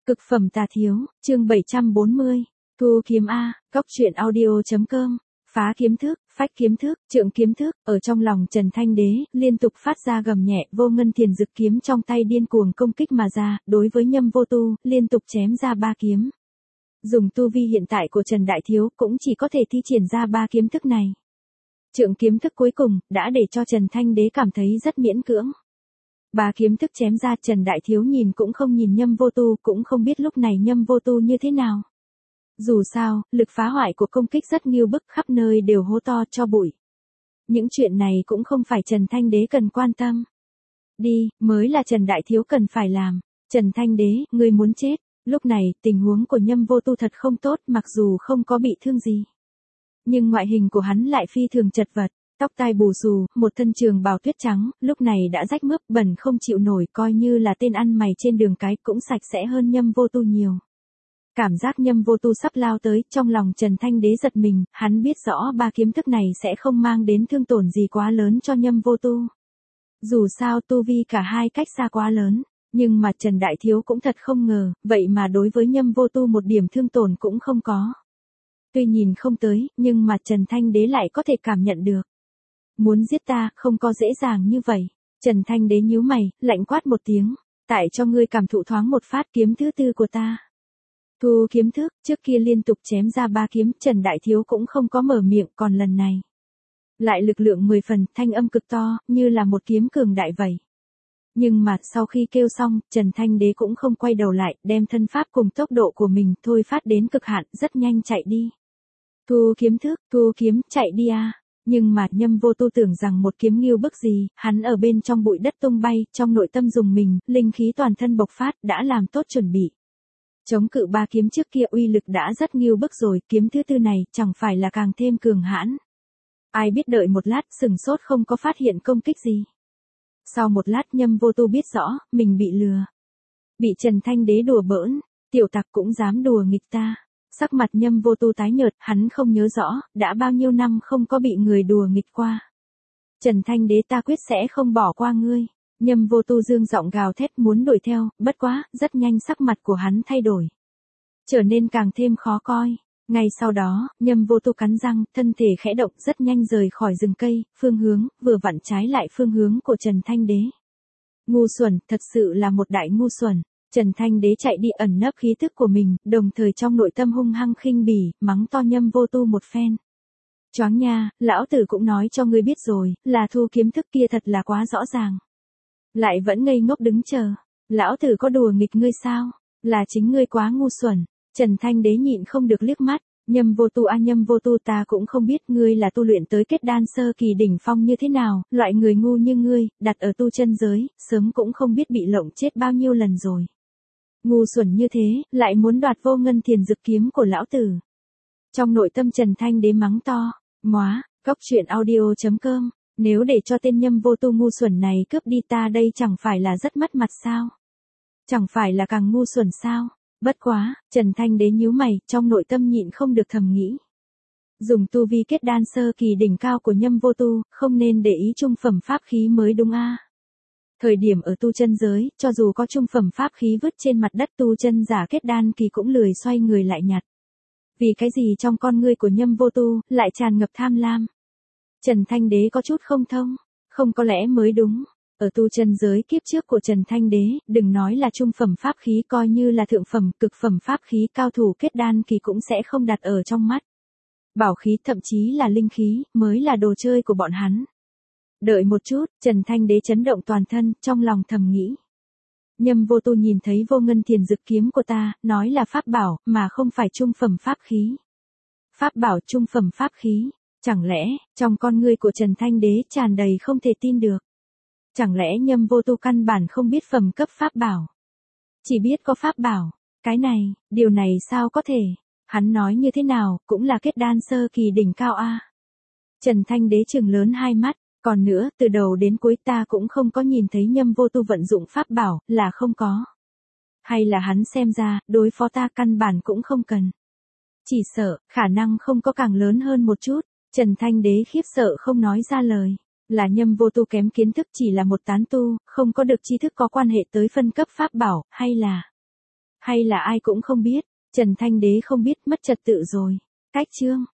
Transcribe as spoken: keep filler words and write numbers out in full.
Cực phẩm tà thiếu, chương bảy trăm bốn mươi, thu kiếm A, cóc truyện audio.com, phá kiếm thức, phách kiếm thức, trượng kiếm thức, ở trong lòng Trần Thanh Đế, liên tục phát ra gầm nhẹ, vô ngân thiền dực kiếm trong tay điên cuồng công kích mà ra, đối với Nhâm Vô Tu, liên tục chém ra ba kiếm. Dùng tu vi hiện tại của Trần Đại Thiếu cũng chỉ có thể thi triển ra ba kiếm thức này. Trượng kiếm thức cuối cùng, đã để cho Trần Thanh Đế cảm thấy rất miễn cưỡng. Ba kiếm thức chém ra, Trần Đại Thiếu nhìn cũng không nhìn Nhâm Vô Tu, cũng không biết lúc này Nhâm Vô Tu như thế nào. Dù sao, lực phá hoại của công kích rất nghiêu bức, khắp nơi đều hô to cho bụi. Những chuyện này cũng không phải Trần Thanh Đế cần quan tâm. Đi, mới là Trần Đại Thiếu cần phải làm. Trần Thanh Đế, ngươi muốn chết. Lúc này, tình huống của Nhâm Vô Tu thật không tốt, mặc dù không có bị thương gì. Nhưng ngoại hình của hắn lại phi thường chật vật. Tóc tai bù xù, một thân trường bào tuyết trắng, lúc này đã rách mướp, bẩn không chịu nổi, coi như là tên ăn mày trên đường cái cũng sạch sẽ hơn Nhâm Vô Tu nhiều. Cảm giác Nhâm Vô Tu sắp lao tới, trong lòng Trần Thanh Đế giật mình, hắn biết rõ ba kiếm thức này sẽ không mang đến thương tổn gì quá lớn cho Nhâm Vô Tu. Dù sao tu vi cả hai cách xa quá lớn, nhưng mà Trần Đại Thiếu cũng thật không ngờ, vậy mà đối với Nhâm Vô Tu một điểm thương tổn cũng không có. Tuy nhìn không tới, nhưng mà Trần Thanh Đế lại có thể cảm nhận được. Muốn giết ta, không có dễ dàng như vậy. Trần Thanh Đế nhíu mày, lạnh quát một tiếng. Tại cho ngươi cảm thụ thoáng một phát kiếm thứ tư của ta. Thu kiếm thức, trước kia liên tục chém ra ba kiếm, Trần Đại Thiếu cũng không có mở miệng, còn lần này. Lại lực lượng mười phần, thanh âm cực to, như là một kiếm cường đại vậy. Nhưng mà, sau khi kêu xong, Trần Thanh Đế cũng không quay đầu lại, đem thân pháp cùng tốc độ của mình thôi phát đến cực hạn, rất nhanh chạy đi. Thu kiếm thức, thu kiếm, chạy đi a. Nhưng mà Nhâm Vô Tu tưởng rằng một kiếm nghiêu bức gì, hắn ở bên trong bụi đất tung bay, trong nội tâm dùng mình, linh khí toàn thân bộc phát, đã làm tốt chuẩn bị. Chống cự ba kiếm trước kia uy lực đã rất nghiêu bức rồi, kiếm thứ tư này chẳng phải là càng thêm cường hãn. Ai biết đợi một lát, sừng sốt không có phát hiện công kích gì. Sau một lát Nhâm Vô Tu biết rõ, mình bị lừa. Bị Trần Thanh Đế đùa bỡn, tiểu tặc cũng dám đùa nghịch ta. Sắc mặt Nhâm Vô Tu tái nhợt, hắn không nhớ rõ, đã bao nhiêu năm không có bị người đùa nghịch qua. Trần Thanh Đế, ta quyết sẽ không bỏ qua ngươi. Nhâm Vô Tu dương giọng gào thét muốn đuổi theo, bất quá, rất nhanh sắc mặt của hắn thay đổi. Trở nên càng thêm khó coi. Ngay sau đó, Nhâm Vô Tu cắn răng, thân thể khẽ động rất nhanh rời khỏi rừng cây, phương hướng, vừa vặn trái lại phương hướng của Trần Thanh Đế. Ngu xuẩn, thật sự là một đại ngu xuẩn. Trần Thanh Đế chạy đi ẩn nấp khí tức của mình, đồng thời trong nội tâm hung hăng khinh bỉ, mắng to Nhâm Vô Tu một phen. Choáng nha, lão tử cũng nói cho ngươi biết rồi, là thu kiếm thức kia thật là quá rõ ràng. Lại vẫn ngây ngốc đứng chờ. Lão tử có đùa nghịch ngươi sao? Là chính ngươi quá ngu xuẩn. Trần Thanh Đế nhịn không được liếc mắt. Nhâm Vô Tu a à, Nhâm Vô Tu, ta cũng không biết ngươi là tu luyện tới kết đan sơ kỳ đỉnh phong như thế nào, loại người ngu như ngươi, đặt ở tu chân giới, sớm cũng không biết bị lộng chết bao nhiêu lần rồi. Ngu xuẩn như thế, lại muốn đoạt vô ngân thiền dực kiếm của lão tử. Trong nội tâm Trần Thanh Đế mắng to, móa, cóc truyện audio.com, nếu để cho tên Nhâm Vô Tu ngu xuẩn này cướp đi ta đây chẳng phải là rất mất mặt sao? Chẳng phải là càng ngu xuẩn sao? Bất quá, Trần Thanh Đế nhíu mày, trong nội tâm nhịn không được thầm nghĩ. Dùng tu vi kết đan sơ kỳ đỉnh cao của Nhâm Vô Tu, không nên để ý trung phẩm pháp khí mới đúng a. Thời điểm ở tu chân giới, cho dù có trung phẩm pháp khí vứt trên mặt đất, tu chân giả kết đan kỳ cũng lười xoay người lại nhặt. Vì cái gì trong con ngươi của Nhâm Vô Tu, lại tràn ngập tham lam? Trần Thanh Đế có chút không thông, không có lẽ mới đúng. Ở tu chân giới kiếp trước của Trần Thanh Đế, đừng nói là trung phẩm pháp khí, coi như là thượng phẩm, cực phẩm pháp khí, cao thủ kết đan kỳ cũng sẽ không đặt ở trong mắt. Bảo khí, thậm chí là linh khí, mới là đồ chơi của bọn hắn. Đợi một chút, Trần Thanh Đế chấn động toàn thân, trong lòng thầm nghĩ. Nhâm Vô Tu nhìn thấy vô ngân thiền dực kiếm của ta, nói là pháp bảo, mà không phải trung phẩm pháp khí. Pháp bảo, trung phẩm pháp khí, chẳng lẽ, trong con ngươi của Trần Thanh Đế tràn đầy không thể tin được. Chẳng lẽ Nhâm Vô Tu căn bản không biết phẩm cấp pháp bảo. Chỉ biết có pháp bảo, cái này, điều này sao có thể, hắn nói như thế nào, cũng là kết đan sơ kỳ đỉnh cao a. Trần Thanh Đế trừng lớn hai mắt. Còn nữa, từ đầu đến cuối ta cũng không có nhìn thấy Nhâm Vô Tu vận dụng pháp bảo, là không có. Hay là hắn xem ra, đối phó ta căn bản cũng không cần. Chỉ sợ, khả năng không có càng lớn hơn một chút. Trần Thanh Đế khiếp sợ không nói ra lời. Là Nhâm Vô Tu kém kiến thức, chỉ là một tán tu, không có được tri thức có quan hệ tới phân cấp pháp bảo, hay là Hay là ai cũng không biết, Trần Thanh Đế không biết mất trật tự rồi. Cách chương.